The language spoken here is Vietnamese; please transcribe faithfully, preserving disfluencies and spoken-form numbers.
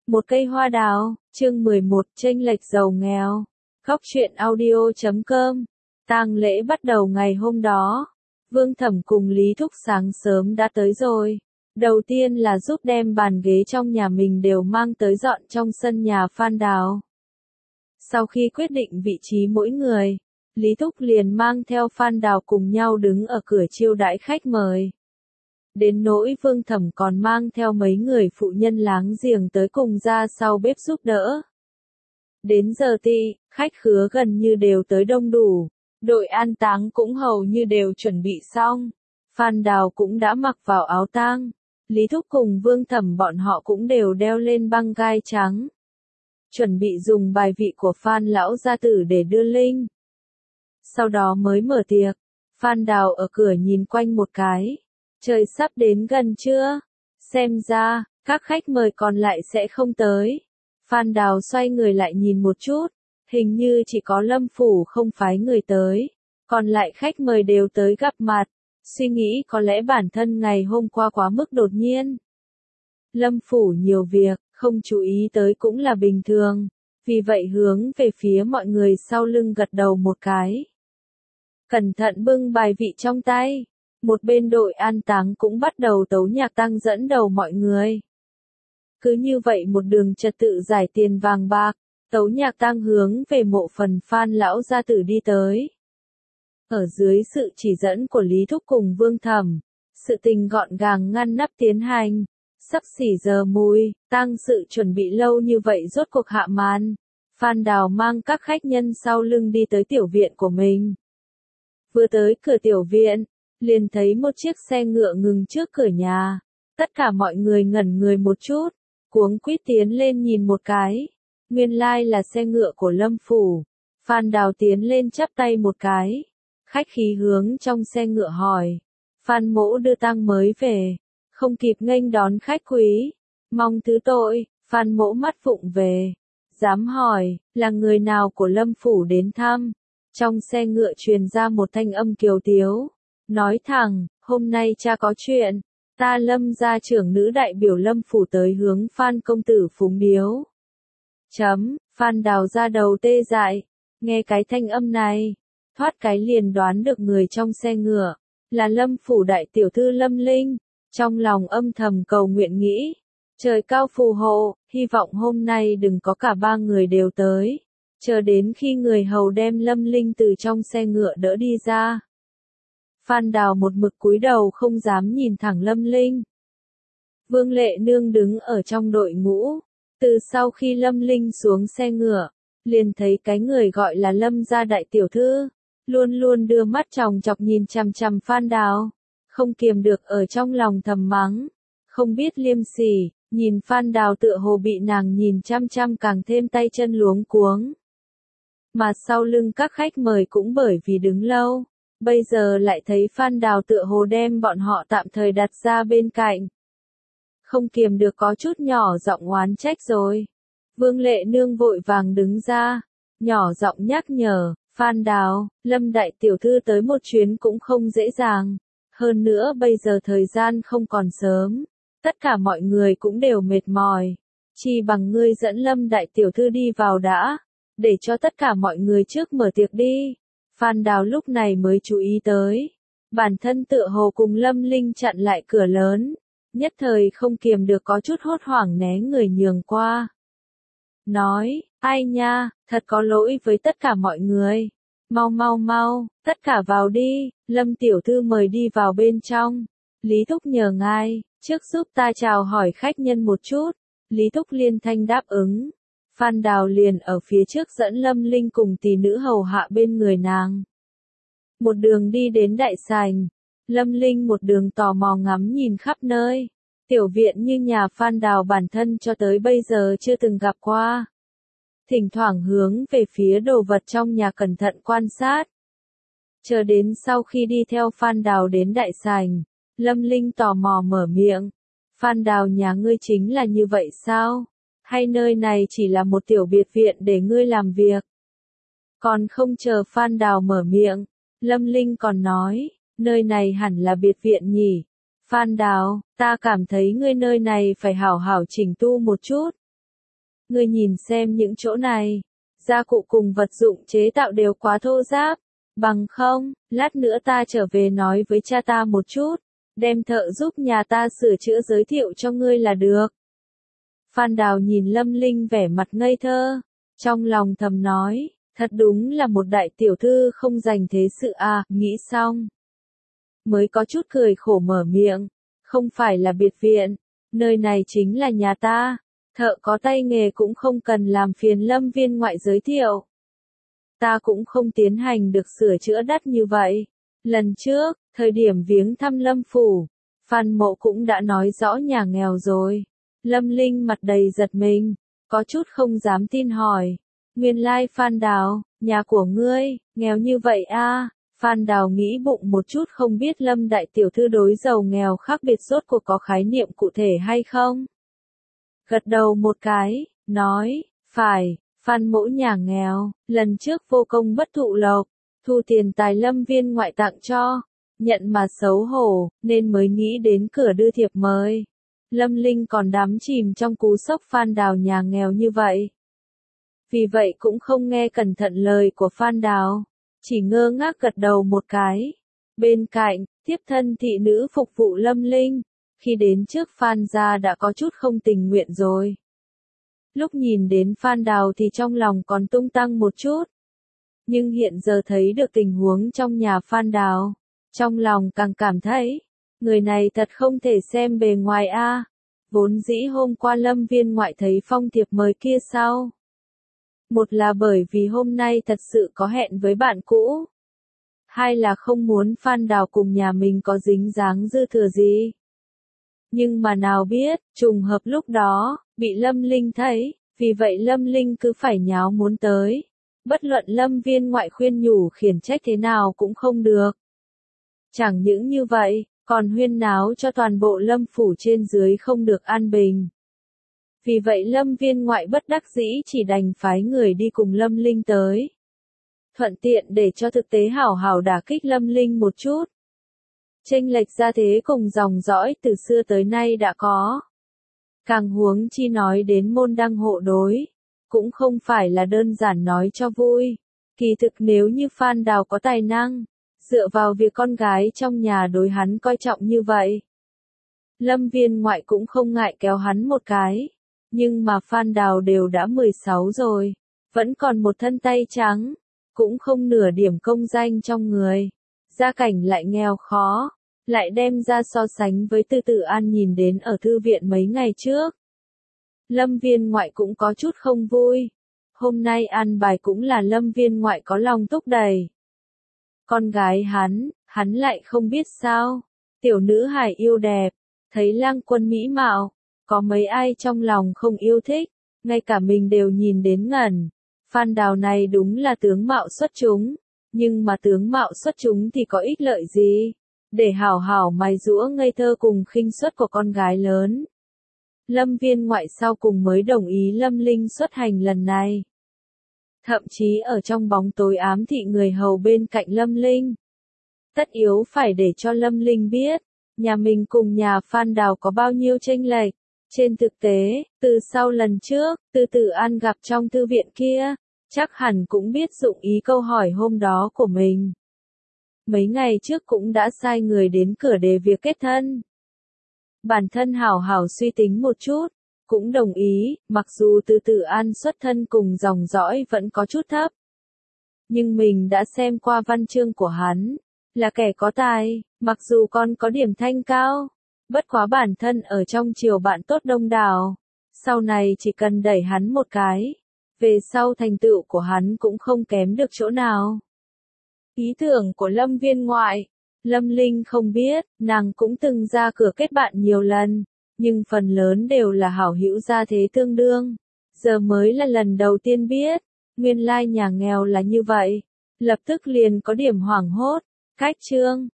Một cây hoa đào, chương mười một, chênh lệch giàu nghèo. Góc truyện audio chấm com. Tang lễ bắt đầu ngày hôm đó. Vương Thẩm cùng Lý Thúc sáng sớm đã tới rồi. Đầu tiên là giúp đem bàn ghế trong nhà mình đều mang tới dọn trong sân nhà Phan Đào. Sau khi quyết định vị trí mỗi người, Lý Thúc liền mang theo Phan Đào cùng nhau đứng ở cửa chiêu đãi khách mời. Đến nỗi Vương Thẩm còn mang theo mấy người phụ nhân láng giềng tới cùng ra sau bếp giúp đỡ. Đến giờ ti, khách khứa gần như đều tới đông đủ, đội an táng cũng hầu như đều chuẩn bị xong. Phan Đào cũng đã mặc vào áo tang, Lý Thúc cùng Vương Thẩm bọn họ cũng đều đeo lên băng gai trắng. Chuẩn bị dùng bài vị của Phan lão gia tử để đưa linh. Sau đó mới mở tiệc, Phan Đào ở cửa nhìn quanh một cái. Trời sắp đến gần chưa? Xem ra, các khách mời còn lại sẽ không tới. Phan Đào xoay người lại nhìn một chút, hình như chỉ có Lâm Phủ không phái người tới, còn lại khách mời đều tới gặp mặt, suy nghĩ có lẽ bản thân ngày hôm qua quá mức đột nhiên. Lâm Phủ nhiều việc, không chú ý tới cũng là bình thường, vì vậy hướng về phía mọi người sau lưng gật đầu một cái. Cẩn thận bưng bài vị trong tay. Một bên đội an táng cũng bắt đầu tấu nhạc tang dẫn đầu mọi người. Cứ như vậy một đường trật tự giải tiền vàng bạc, tấu nhạc tang hướng về mộ phần Phan lão gia tử đi tới. Ở dưới sự chỉ dẫn của Lý Thúc cùng Vương Thẩm, sự tình gọn gàng ngăn nắp tiến hành, sắp xỉ giờ mùi, tang sự chuẩn bị lâu như vậy rốt cuộc hạ màn. Phan Đào mang các khách nhân sau lưng đi tới tiểu viện của mình. Vừa tới cửa tiểu viện, liền thấy một chiếc xe ngựa ngừng trước cửa nhà. Tất cả mọi người ngẩn người một chút, cuống quýt tiến lên nhìn một cái. Nguyên lai là xe ngựa của Lâm Phủ. Phan Đào tiến lên chắp tay một cái. Khách khí hướng trong xe ngựa hỏi. Phan mỗ đưa tang mới về, không kịp nghênh đón khách quý. Mong thứ tội, Phan mỗ mắt phụng về. Dám hỏi, là người nào của Lâm Phủ đến thăm? Trong xe ngựa truyền ra một thanh âm kiều tiếu. Nói thẳng, hôm nay cha có chuyện, ta Lâm gia trưởng nữ đại biểu Lâm Phủ tới hướng Phan công tử phúng điếu. Chấm, Phan Đào ra đầu tê dại, nghe cái thanh âm này, thoát cái liền đoán được người trong xe ngựa, là Lâm Phủ đại tiểu thư Lâm Linh, trong lòng âm thầm cầu nguyện nghĩ, trời cao phù hộ, hy vọng hôm nay đừng có cả ba người đều tới, chờ đến khi người hầu đem Lâm Linh từ trong xe ngựa đỡ đi ra. Phan Đào một mực cúi đầu không dám nhìn thẳng Lâm Linh. Vương Lệ Nương đứng ở trong đội ngũ, từ sau khi Lâm Linh xuống xe ngựa, liền thấy cái người gọi là Lâm gia đại tiểu thư, luôn luôn đưa mắt chòng chọc nhìn chằm chằm Phan Đào, không kiềm được ở trong lòng thầm mắng, không biết liêm sỉ, nhìn Phan Đào tựa hồ bị nàng nhìn chăm chăm càng thêm tay chân luống cuống. Mà sau lưng các khách mời cũng bởi vì đứng lâu. Bây giờ lại thấy Phan Đào tựa hồ đem bọn họ tạm thời đặt ra bên cạnh. Không kiềm được có chút nhỏ giọng oán trách rồi. Vương Lệ Nương vội vàng đứng ra, nhỏ giọng nhắc nhở, Phan Đào, Lâm đại tiểu thư tới một chuyến cũng không dễ dàng. Hơn nữa bây giờ thời gian không còn sớm, tất cả mọi người cũng đều mệt mỏi. Chỉ bằng ngươi dẫn Lâm đại tiểu thư đi vào đã, để cho tất cả mọi người trước mở tiệc đi. Phan Đào lúc này mới chú ý tới, bản thân tựa hồ cùng Lâm Linh chặn lại cửa lớn, nhất thời không kiềm được có chút hốt hoảng né người nhường qua. Nói, ai nha, thật có lỗi với tất cả mọi người, mau mau mau, tất cả vào đi, Lâm tiểu thư mời đi vào bên trong, Lý Thúc nhờ ngài, trước giúp ta chào hỏi khách nhân một chút, Lý Thúc liên thanh đáp ứng. Phan Đào liền ở phía trước dẫn Lâm Linh cùng tỷ nữ hầu hạ bên người nàng. Một đường đi đến đại sảnh, Lâm Linh một đường tò mò ngắm nhìn khắp nơi. Tiểu viện như nhà Phan Đào bản thân cho tới bây giờ chưa từng gặp qua. Thỉnh thoảng hướng về phía đồ vật trong nhà cẩn thận quan sát. Chờ đến sau khi đi theo Phan Đào đến đại sảnh, Lâm Linh tò mò mở miệng. Phan Đào nhà ngươi chính là như vậy sao? Hay nơi này chỉ là một tiểu biệt viện để ngươi làm việc? Còn không chờ Phan Đào mở miệng, Lâm Linh còn nói, nơi này hẳn là biệt viện nhỉ? Phan Đào, ta cảm thấy ngươi nơi này phải hảo hảo chỉnh tu một chút. Ngươi nhìn xem những chỗ này, gia cụ cùng vật dụng chế tạo đều quá thô ráp, bằng không, lát nữa ta trở về nói với cha ta một chút, đem thợ giúp nhà ta sửa chữa giới thiệu cho ngươi là được. Phan Đào nhìn Lâm Linh vẻ mặt ngây thơ, trong lòng thầm nói, thật đúng là một đại tiểu thư không dành thế sự à, nghĩ xong. Mới có chút cười khổ mở miệng, không phải là biệt viện, nơi này chính là nhà ta, thợ có tay nghề cũng không cần làm phiền Lâm viên ngoại giới thiệu. Ta cũng không tiến hành được sửa chữa đắt như vậy. Lần trước, thời điểm viếng thăm Lâm phủ, Phan Mộ cũng đã nói rõ nhà nghèo rồi. Lâm Linh mặt đầy giật mình, có chút không dám tin hỏi. Nguyên lai Phan Đào, nhà của ngươi, nghèo như vậy a? Phan Đào nghĩ bụng một chút không biết Lâm đại tiểu thư đối giàu nghèo khác biệt rốt cuộc có khái niệm cụ thể hay không? Gật đầu một cái, nói, phải, Phan Mỗ nhà nghèo, lần trước vô công bất thụ lộc, thu tiền tài Lâm viên ngoại tặng cho, nhận mà xấu hổ, nên mới nghĩ đến cửa đưa thiệp mời. Lâm Linh còn đắm chìm trong cú sốc Phan Đào nhà nghèo như vậy. Vì vậy cũng không nghe cẩn thận lời của Phan Đào, chỉ ngơ ngác gật đầu một cái. Bên cạnh, tiếp thân thị nữ phục vụ Lâm Linh, khi đến trước Phan gia đã có chút không tình nguyện rồi. Lúc nhìn đến Phan Đào thì trong lòng còn tung tăng một chút. Nhưng hiện giờ thấy được tình huống trong nhà Phan Đào, trong lòng càng cảm thấy, người này thật không thể xem bề ngoài a. Vốn dĩ hôm qua Lâm viên ngoại thấy phong thiệp mời kia sao? Một là bởi vì hôm nay thật sự có hẹn với bạn cũ. Hai là không muốn Phan Đào cùng nhà mình có dính dáng dư thừa gì. Nhưng mà nào biết, trùng hợp lúc đó, bị Lâm Linh thấy, vì vậy Lâm Linh cứ phải nháo muốn tới. Bất luận Lâm viên ngoại khuyên nhủ khiển trách thế nào cũng không được. Chẳng những như vậy, còn huyên náo cho toàn bộ Lâm phủ trên dưới không được an bình. Vì vậy Lâm viên ngoại bất đắc dĩ chỉ đành phái người đi cùng Lâm Linh tới. Thuận tiện để cho thực tế hảo hảo đả kích Lâm Linh một chút. Chênh lệch gia thế cùng dòng dõi từ xưa tới nay đã có. Càng huống chi nói đến môn đăng hộ đối, cũng không phải là đơn giản nói cho vui. Kỳ thực nếu như Phan Đào có tài năng, dựa vào việc con gái trong nhà đối hắn coi trọng như vậy, Lâm viên ngoại cũng không ngại kéo hắn một cái. Nhưng mà Phan Đào đều đã mười sáu rồi, vẫn còn một thân tay trắng, cũng không nửa điểm công danh trong người. Gia cảnh lại nghèo khó, lại đem ra so sánh với Từ Tử An nhìn đến ở thư viện mấy ngày trước. Lâm viên ngoại cũng có chút không vui. Hôm nay an bài cũng là Lâm viên ngoại có lòng thúc đẩy. Con gái hắn, hắn lại không biết sao. Tiểu nữ hài yêu đẹp, thấy Lang Quân mỹ mạo, có mấy ai trong lòng không yêu thích, ngay cả mình đều nhìn đến ngẩn. Phan Đào này đúng là tướng mạo xuất chúng, nhưng mà tướng mạo xuất chúng thì có ích lợi gì? Để hảo hảo mài giũa ngây thơ cùng khinh suất của con gái lớn. Lâm viên ngoại sau cùng mới đồng ý Lâm Linh xuất hành lần này. Thậm chí ở trong bóng tối ám thị người hầu bên cạnh Lâm Linh. Tất yếu phải để cho Lâm Linh biết, nhà mình cùng nhà Phan Đào có bao nhiêu chênh lệch. Trên thực tế, từ sau lần trước, Từ Tử An gặp trong thư viện kia, chắc hẳn cũng biết dụng ý câu hỏi hôm đó của mình. Mấy ngày trước cũng đã sai người đến cửa đề việc kết thân. Bản thân hảo hảo suy tính một chút, cũng đồng ý, mặc dù Từ Tử An xuất thân cùng dòng dõi vẫn có chút thấp. Nhưng mình đã xem qua văn chương của hắn, là kẻ có tài, mặc dù còn có điểm thanh cao. Bất quá bản thân ở trong triều bạn tốt đông đảo, sau này chỉ cần đẩy hắn một cái, về sau thành tựu của hắn cũng không kém được chỗ nào. Ý tưởng của Lâm viên ngoại, Lâm Linh không biết, nàng cũng từng ra cửa kết bạn nhiều lần, nhưng phần lớn đều là hảo hữu gia thế tương đương. Giờ mới là lần đầu tiên biết, nguyên lai nhà nghèo là như vậy, lập tức liền có điểm hoảng hốt, cách chương.